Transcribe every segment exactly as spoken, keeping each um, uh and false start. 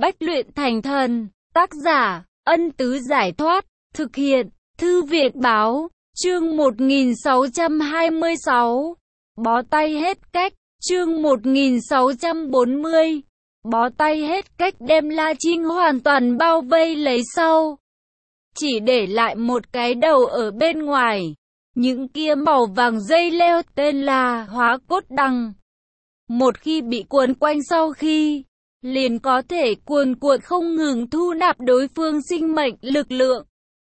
Bách luyện thành thần. Tác giả, Ân Tứ Giải Thoát. Thực hiện, Thư viện Báo. Chương một nghìn sáu trăm hai mươi sáu. Bó tay hết cách. Chương một nghìn sáu trăm bốn mươi. Bó tay hết cách đem La Trinh hoàn toàn bao vây lấy sau. Chỉ để lại một cái đầu ở bên ngoài. Những kia màu vàng dây leo tên là Hóa Cốt Đằng. Một khi bị cuốn quanh sau khi, liền có thể cuồn cuộn không ngừng thu nạp đối phương sinh mệnh lực lượng.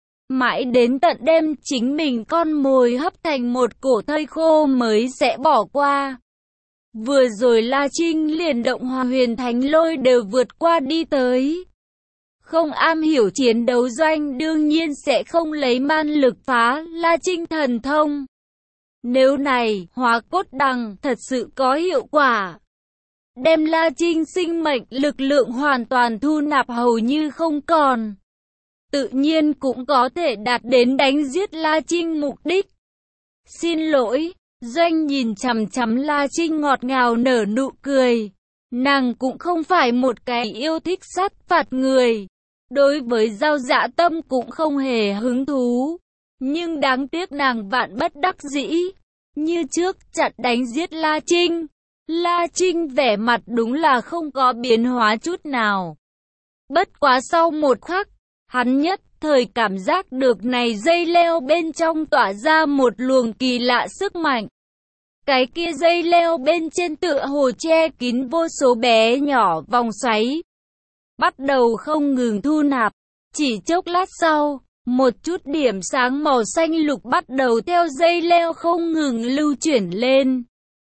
Mãi đến tận đêm chính mình con mồi hấp thành một cổ thây khô mới sẽ bỏ qua. Vừa rồi La Trinh liền động Hòa Huyền Thánh Lôi đều vượt qua đi tới. Không am hiểu chiến đấu Doanh đương nhiên sẽ không lấy man lực phá La Trinh thần thông. Nếu này, Hóa Cốt Đằng thật sự có hiệu quả, đem La Trinh sinh mệnh lực lượng hoàn toàn thu nạp hầu như không còn, tự nhiên cũng có thể đạt đến đánh giết La Trinh mục đích. Xin lỗi, Doanh nhìn chằm chằm La Trinh ngọt ngào nở nụ cười. Nàng cũng không phải một cái yêu thích sát phạt người. Đối với Giao Dạ Tâm cũng không hề hứng thú. Nhưng đáng tiếc nàng vạn bất đắc dĩ. Như trước chặn đánh giết La Trinh. La Trinh vẻ mặt đúng là không có biến hóa chút nào. Bất quá sau một khắc, hắn nhất thời cảm giác được này dây leo bên trong tỏa ra một luồng kỳ lạ sức mạnh. Cái kia dây leo bên trên tựa hồ che kín vô số bé nhỏ vòng xoáy. Bắt đầu không ngừng thu nạp. Chỉ chốc lát sau, một chút điểm sáng màu xanh lục bắt đầu theo dây leo không ngừng lưu chuyển lên.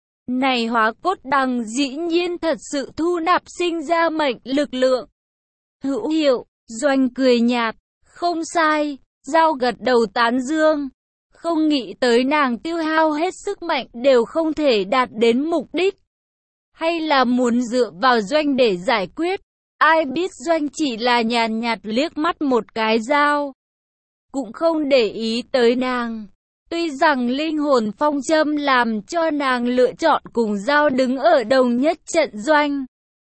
Này Hóa Cốt Đằng dĩ nhiên thật sự thu nạp sinh ra mệnh lực lượng. Hữu hiệu, Doanh cười nhạt. Không sai, Giao gật đầu tán dương. Không nghĩ tới nàng tiêu hao hết sức mạnh đều không thể đạt đến mục đích. Hay là muốn dựa vào Doanh để giải quyết. Ai biết Doanh chỉ là nhàn nhạt liếc mắt một cái Giao. Cũng không để ý tới nàng. Tuy rằng linh hồn phong châm làm cho nàng lựa chọn cùng Giao đứng ở đồng nhất trận Doanh.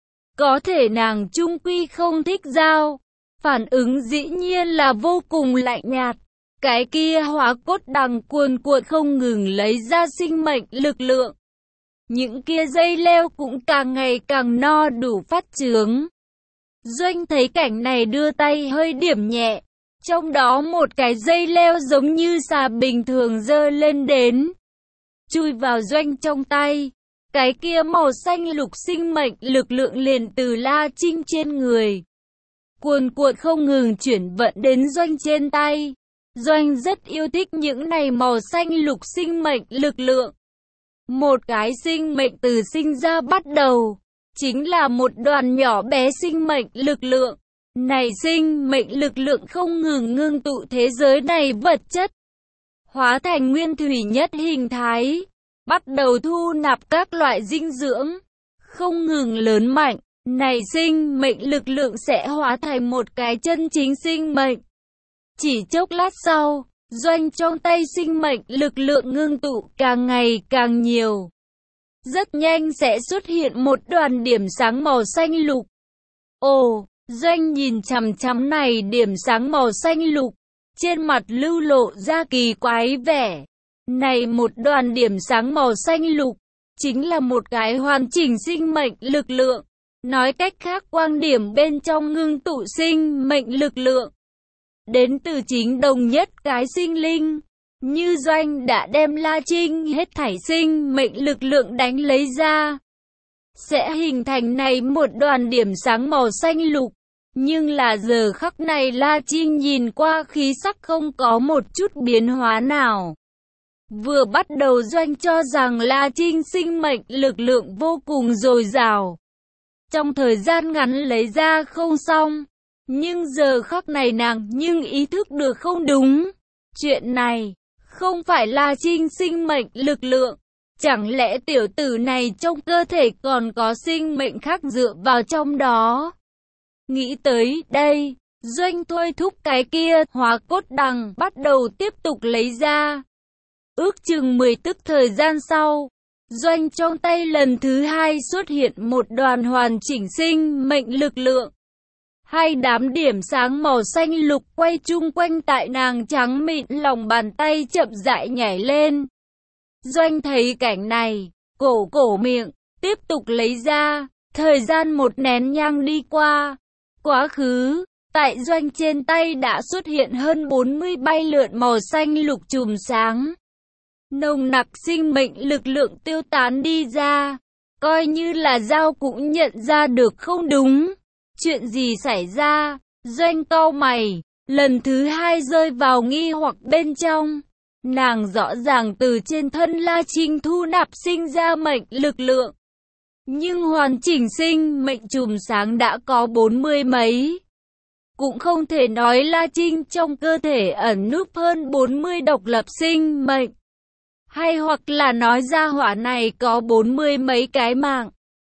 Có thể nàng chung quy không thích Giao. Phản ứng dĩ nhiên là vô cùng lạnh nhạt. Cái kia Hóa Cốt Đằng cuồn cuộn không ngừng lấy ra sinh mệnh lực lượng. Những kia dây leo cũng càng ngày càng no đủ phát trướng. Doanh thấy cảnh này đưa tay hơi điểm nhẹ. Trong đó một cái dây leo giống như xà bình thường giơ lên đến. Chui vào Doanh trong tay. Cái kia màu xanh lục sinh mệnh lực lượng liền từ La Trinh trên người. Cuồn cuộn không ngừng chuyển vận đến Doanh trên tay. Doanh rất yêu thích những này màu xanh lục sinh mệnh lực lượng. Một cái sinh mệnh từ sinh ra bắt đầu, chính là một đoàn nhỏ bé sinh mệnh lực lượng. Này sinh mệnh lực lượng không ngừng ngưng tụ thế giới này vật chất, hóa thành nguyên thủy nhất hình thái, bắt đầu thu nạp các loại dinh dưỡng, không ngừng lớn mạnh. Này sinh mệnh lực lượng sẽ hóa thành một cái chân chính sinh mệnh. Chỉ chốc lát sau, Doanh trong tay sinh mệnh lực lượng ngưng tụ càng ngày càng nhiều. Rất nhanh sẽ xuất hiện một đoàn điểm sáng màu xanh lục. Ồ, Doanh nhìn chằm chằm này điểm sáng màu xanh lục, trên mặt lưu lộ ra kỳ quái vẻ. Này một đoàn điểm sáng màu xanh lục, chính là một cái hoàn chỉnh sinh mệnh lực lượng. Nói cách khác quang điểm bên trong ngưng tụ sinh mệnh lực lượng. Đến từ chính đồng nhất cái sinh linh. Như Doanh đã đem La Trinh hết thảy sinh mệnh lực lượng đánh lấy ra. Sẽ hình thành này một đoàn điểm sáng màu xanh lục. Nhưng là giờ khắc này La Trinh nhìn qua khí sắc không có một chút biến hóa nào. Vừa bắt đầu Doanh cho rằng La Trinh sinh mệnh lực lượng vô cùng dồi dào. Trong thời gian ngắn lấy ra không xong. Nhưng giờ khắc này nàng nhưng ý thức được không đúng. Chuyện này không phải La Trinh sinh mệnh lực lượng. Chẳng lẽ tiểu tử này trong cơ thể còn có sinh mệnh khác dựa vào trong đó. Nghĩ tới đây, Doanh thôi thúc cái kia Hóa Cốt Đằng bắt đầu tiếp tục lấy ra. Ước chừng mười tức thời gian sau, Doanh trong tay lần thứ hai xuất hiện một đoàn hoàn chỉnh sinh mệnh lực lượng. Hai đám điểm sáng màu xanh lục quay chung quanh tại nàng trắng mịn, lòng bàn tay chậm rãi nhảy lên. Doanh thấy cảnh này, cổ cổ miệng, tiếp tục lấy ra. Thời gian một nén nhang đi qua. Quá khứ, tại Doanh trên tay đã xuất hiện hơn bốn mươi bay lượn màu xanh lục chùm sáng. Nồng nặc sinh mệnh lực lượng tiêu tán đi ra. Coi như là Dao cũng nhận ra được không đúng. Chuyện gì xảy ra? Doanh cau mày, lần thứ hai rơi vào nghi hoặc bên trong. Nàng rõ ràng từ trên thân La Trinh thu nạp sinh ra mệnh lực lượng. Nhưng hoàn chỉnh sinh mệnh chùm sáng đã có bốn mươi mấy. Cũng không thể nói La Trinh trong cơ thể ẩn núp hơn bốn mươi độc lập sinh mệnh. Hay hoặc là nói ra hỏa này có bốn mươi mấy cái mạng.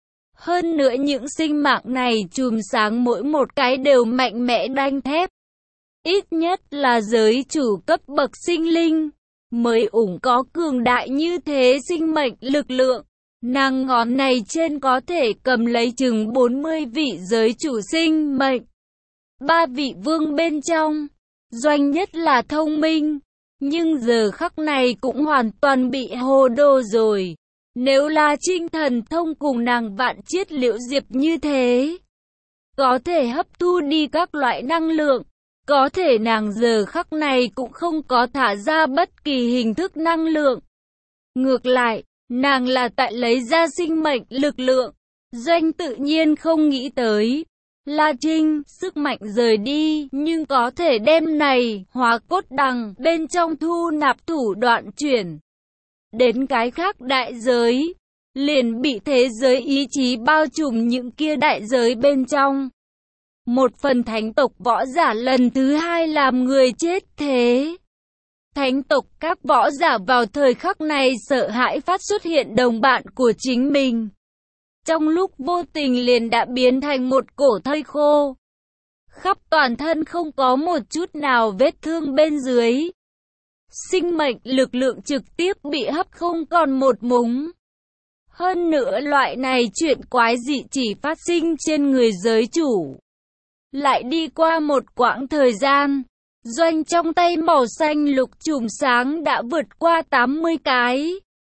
Hơn nữa những sinh mạng này chùm sáng mỗi một cái đều mạnh mẽ đanh thép. Ít nhất là giới chủ cấp bậc sinh linh mới ủng có cường đại như thế sinh mệnh lực lượng. Nàng ngón này trên có thể cầm lấy chừng bốn mươi vị giới chủ sinh mệnh. Ba vị vương bên trong, Doanh nhất là thông minh, nhưng giờ khắc này cũng hoàn toàn bị hồ đồ rồi. Nếu là Trinh thần thông cùng nàng vạn chiết liễu diệp như thế, có thể hấp thu đi các loại năng lượng, có thể nàng giờ khắc này cũng không có thả ra bất kỳ hình thức năng lượng. Ngược lại, nàng là tại lấy ra sinh mệnh lực lượng. Doanh tự nhiên không nghĩ tới La Trinh sức mạnh rời đi, nhưng có thể đem này hóa cốt đằng bên trong thu nạp thủ đoạn chuyển đến cái khác đại giới, liền bị thế giới ý chí bao trùm những kia đại giới bên trong. Một phần thánh tộc võ giả lần thứ hai làm người chết thế. Thánh tộc các võ giả vào thời khắc này sợ hãi phát xuất hiện đồng bạn của chính mình. Trong lúc vô tình liền đã biến thành một cổ thây khô. Khắp toàn thân không có một chút nào vết thương bên dưới. Sinh mệnh lực lượng trực tiếp bị hấp không còn một mống. Hơn nữa loại này chuyện quái dị chỉ phát sinh trên người giới chủ. Lại đi qua một quãng thời gian, Doanh trong tay màu xanh lục chùm sáng đã vượt qua tám mươi cái.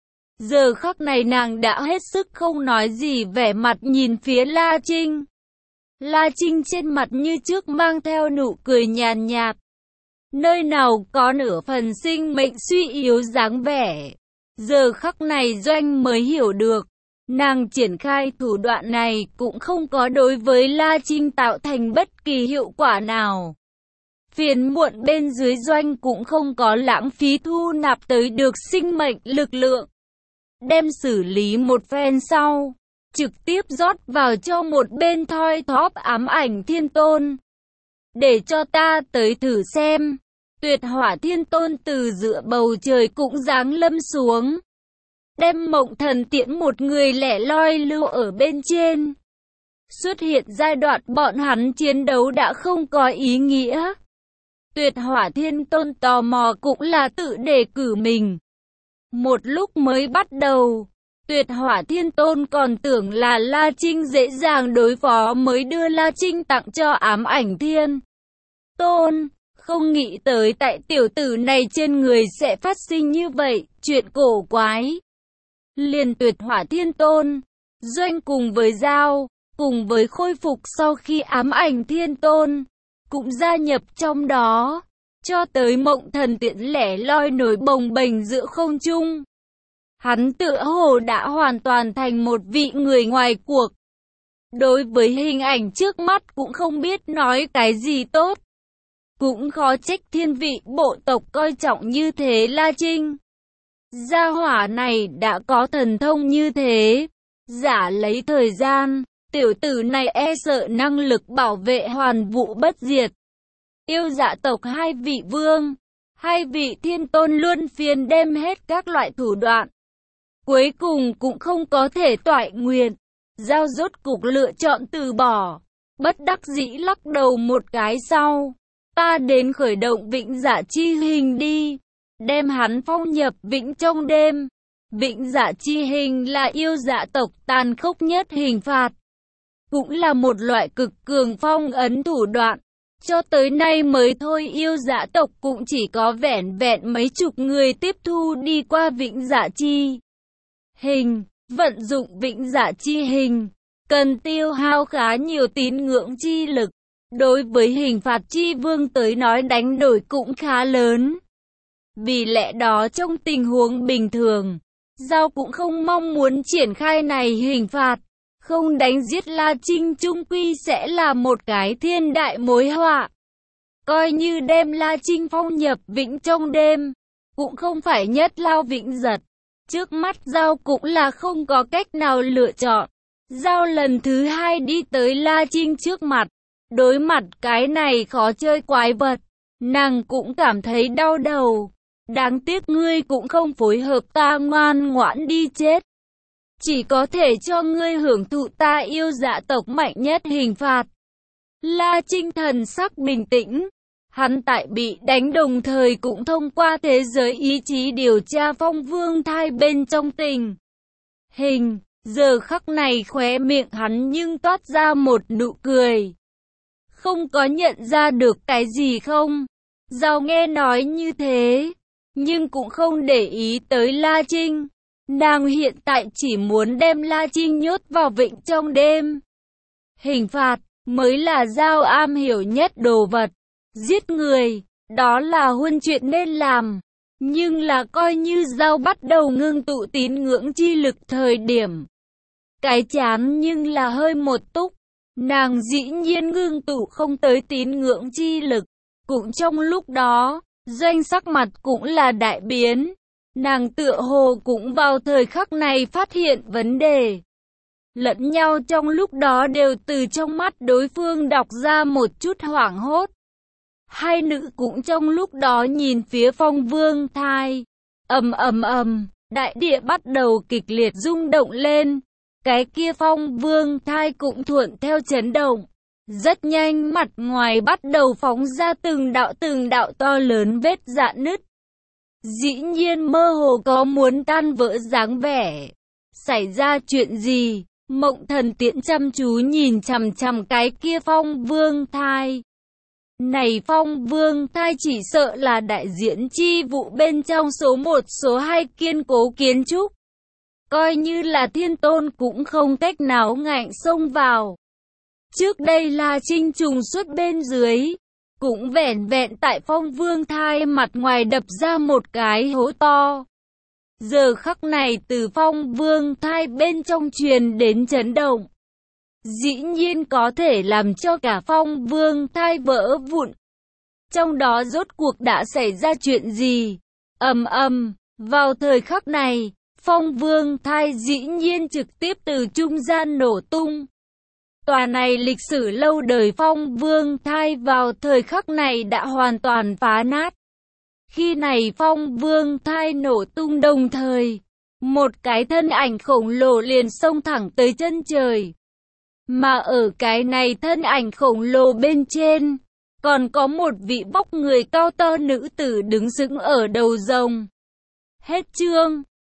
Giờ khắc này nàng đã hết sức không nói gì, vẻ mặt nhìn phía La Trinh. La Trinh trên mặt như trước mang theo nụ cười nhàn nhạt. Nơi nào có nửa phần sinh mệnh suy yếu dáng vẻ. Giờ khắc này Doanh mới hiểu được, nàng triển khai thủ đoạn này cũng không có đối với La Trinh tạo thành bất kỳ hiệu quả nào. Phiền muộn bên dưới Doanh cũng không có lãng phí thu nạp tới được sinh mệnh lực lượng. Đem xử lý một phen sau, trực tiếp rót vào cho một bên thoi thóp ám ảnh thiên tôn. Để cho ta tới thử xem. Tuyệt hỏa thiên tôn từ giữa bầu trời cũng giáng lâm xuống. Đem mộng thần tiễn một người lẻ loi lưu ở bên trên. Xuất hiện giai đoạn bọn hắn chiến đấu đã không có ý nghĩa. Tuyệt hỏa thiên tôn tò mò cũng là tự đề cử mình. Một lúc mới bắt đầu, tuyệt hỏa thiên tôn còn tưởng là La Trinh dễ dàng đối phó mới đưa La Trinh tặng cho ám ảnh thiên tôn. Không nghĩ tới tại tiểu tử này trên người sẽ phát sinh như vậy, chuyện cổ quái. Liền tuyệt hỏa thiên tôn, Doanh cùng với Dao, cùng với khôi phục sau khi ám ảnh thiên tôn, cũng gia nhập trong đó, cho tới mộng thần tiễn lẻ loi nổi bồng bềnh giữa không trung. Hắn tựa hồ đã hoàn toàn thành một vị người ngoài cuộc. Đối với hình ảnh trước mắt cũng không biết nói cái gì tốt. Cũng khó trách thiên vị bộ tộc coi trọng như thế La Trinh. Gia hỏa này đã có thần thông như thế. Giả lấy thời gian, tiểu tử này e sợ năng lực bảo vệ hoàn vũ bất diệt. Yêu dạ tộc hai vị vương, hai vị thiên tôn luân phiên đem hết các loại thủ đoạn. Cuối cùng cũng không có thể toại nguyện. Giao rốt cục lựa chọn từ bỏ. Bất đắc dĩ lắc đầu một cái sau. Ta đến khởi động vĩnh dạ chi hình đi. Đem hắn phong nhập vĩnh trong đêm. Vĩnh dạ chi hình là yêu dạ tộc tàn khốc nhất hình phạt. cũng là một loại cực cường phong ấn thủ đoạn. Cho tới nay mới thôi yêu dã tộc cũng chỉ có vẻn vẹn mấy chục người tiếp thu đi qua vĩnh dạ chi hình. Vận dụng vĩnh dạ chi hình, cần tiêu hao khá nhiều tín ngưỡng chi lực. Đối với hình phạt chi vương tới nói đánh đổi cũng khá lớn. Vì lẽ đó trong tình huống bình thường, Giao cũng không mong muốn triển khai này hình phạt. Không đánh giết La Trinh chung quy sẽ là một cái thiên đại mối họa. Coi như đem La Trinh phong nhập vĩnh trong đêm, cũng không phải nhất lao vĩnh giật. Trước mắt Giao cũng là không có cách nào lựa chọn. Giao lần thứ hai đi tới La Trinh trước mặt. Đối mặt cái này khó chơi quái vật, nàng cũng cảm thấy đau đầu. Đáng tiếc ngươi cũng không phối hợp ta, ngoan ngoãn đi chết. Chỉ có thể cho ngươi hưởng thụ ta yêu dã tộc mạnh nhất hình phạt. La Trinh thần sắc bình tĩnh. Hắn tại bị đánh đồng thời cũng thông qua thế giới ý chí điều tra Phong Vương Thai bên trong tình hình. Giờ khắc này khóe miệng hắn nhưng toát ra một nụ cười. Không có nhận ra được cái gì không? Giao nghe nói như thế, nhưng cũng không để ý tới La Trinh. Nàng hiện tại chỉ muốn đem La Trinh nhốt vào vịnh trong đêm. Hình phạt mới là Giao am hiểu nhất đồ vật. Giết người, đó là huân chuyện nên làm. Nhưng là coi như Giao bắt đầu ngưng tụ tín ngưỡng chi lực thời điểm. Cái chán nhưng là hơi một túc. Nàng dĩ nhiên ngưng tụ không tới tín ngưỡng chi lực. Cũng trong lúc đó, Doanh sắc mặt cũng là đại biến. Nàng tựa hồ cũng vào thời khắc này phát hiện vấn đề. Lẫn nhau trong lúc đó đều từ trong mắt đối phương đọc ra một chút hoảng hốt. Hai nữ cũng trong lúc đó nhìn phía Phong Vương Thai. Ầm ầm ầm, đại địa bắt đầu kịch liệt rung động lên. Cái kia Phong Vương Thai cũng thuận theo chấn động. Rất nhanh mặt ngoài bắt đầu phóng ra từng đạo từng đạo to lớn vết rạn nứt. Dĩ nhiên mơ hồ có muốn tan vỡ dáng vẻ. Xảy ra chuyện gì? Mộng Thần Tiễn chăm chú nhìn chằm chằm cái kia Phong Vương Thai. Này Phong Vương Thai chỉ sợ là đại diện chi vụ bên trong số một số hai kiên cố kiến trúc. Coi như là thiên tôn cũng không cách nào ngạnh xông vào. Trước đây là Trinh trùng xuất bên dưới. Cũng vẻn vẹn tại Phong Vương Thai mặt ngoài đập ra một cái hố to. Giờ khắc này từ Phong Vương Thai bên trong truyền đến chấn động. Dĩ nhiên có thể làm cho cả Phong Vương Thai vỡ vụn. Trong đó rốt cuộc đã xảy ra chuyện gì? Ầm ầm, vào thời khắc này, Phong Vương Thai dĩ nhiên trực tiếp từ trung gian nổ tung. Tòa này lịch sử lâu đời Phong Vương Thai vào thời khắc này đã hoàn toàn phá nát. Khi này Phong Vương Thai nổ tung đồng thời, một cái thân ảnh khổng lồ liền xông thẳng tới chân trời. Mà ở cái này thân ảnh khổng lồ bên trên, còn có một vị vóc người cao to nữ tử đứng sững ở đầu rồng. Hết chương.